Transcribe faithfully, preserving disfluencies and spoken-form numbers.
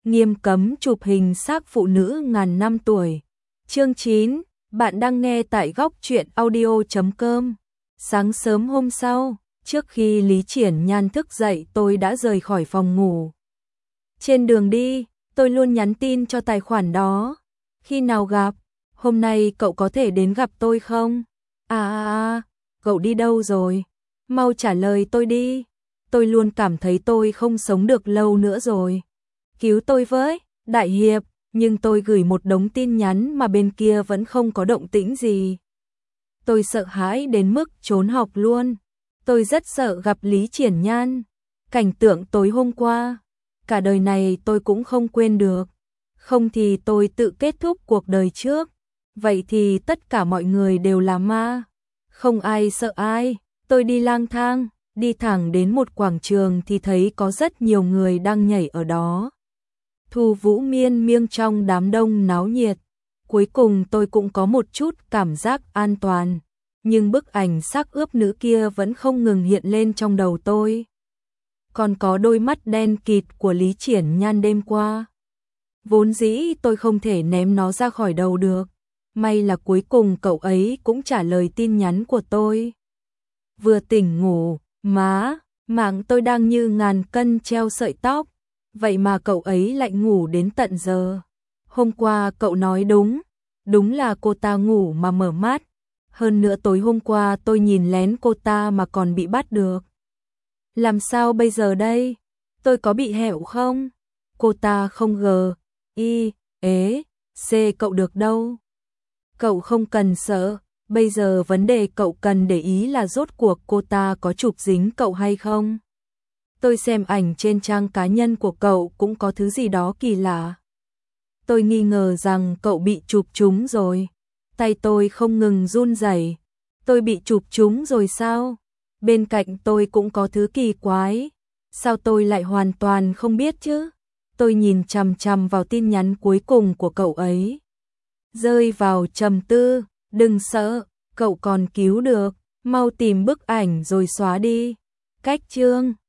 Nghiêm cấm chụp hình xác phụ nữ ngàn năm tuổi. Chương chín, bạn đang nghe tại góc truyện audio chấm com. Sáng sớm hôm sau, trước khi Lý Triển Nhan thức dậy tôi đã rời khỏi phòng ngủ. Trên đường đi, tôi luôn nhắn tin cho tài khoản đó. Khi nào gặp? Hôm nay cậu có thể đến gặp tôi không? À à à, cậu đi đâu rồi? Mau trả lời tôi đi. Tôi luôn cảm thấy tôi không sống được lâu nữa rồi. Cứu tôi với, đại hiệp, nhưng tôi gửi một đống tin nhắn mà bên kia vẫn không có động tĩnh gì. Tôi sợ hãi đến mức trốn học luôn. Tôi rất sợ gặp Lý Triển Nhan. Cảnh tượng tối hôm qua, cả đời này tôi cũng không quên được. Không thì tôi tự kết thúc cuộc đời trước. Vậy thì tất cả mọi người đều là ma. Không ai sợ ai. Tôi đi lang thang, đi thẳng đến một quảng trường thì thấy có rất nhiều người đang nhảy ở đó. Thu vũ miên miêng trong đám đông náo nhiệt. Cuối cùng tôi cũng có một chút cảm giác an toàn. Nhưng bức ảnh xác ướp nữ kia vẫn không ngừng hiện lên trong đầu tôi. Còn có đôi mắt đen kịt của Lý Triển Nhan đêm qua. Vốn dĩ tôi không thể ném nó ra khỏi đầu được. May là cuối cùng cậu ấy cũng trả lời tin nhắn của tôi. Vừa tỉnh ngủ, má, mạng tôi đang như ngàn cân treo sợi tóc. Vậy mà cậu ấy lại ngủ đến tận giờ. Hôm qua cậu nói đúng, đúng là cô ta ngủ mà mở mắt. Hơn nữa tối hôm qua tôi nhìn lén cô ta mà còn bị bắt được. Làm sao bây giờ đây? Tôi có bị hẹo không? Cô ta không gờ, y, ế, c cậu được đâu. Cậu không cần sợ, bây giờ vấn đề cậu cần để ý là rốt cuộc cô ta có chụp dính cậu hay không? Tôi xem ảnh trên trang cá nhân của cậu cũng có thứ gì đó kỳ lạ. Tôi nghi ngờ rằng cậu bị chụp trúng rồi. Tay tôi không ngừng run rẩy. Tôi bị chụp trúng rồi sao? Bên cạnh tôi cũng có thứ kỳ quái. Sao tôi lại hoàn toàn không biết chứ? Tôi nhìn chằm chằm vào tin nhắn cuối cùng của cậu ấy. Rơi vào trầm tư. Đừng sợ, cậu còn cứu được. Mau tìm bức ảnh rồi xóa đi. Cách chương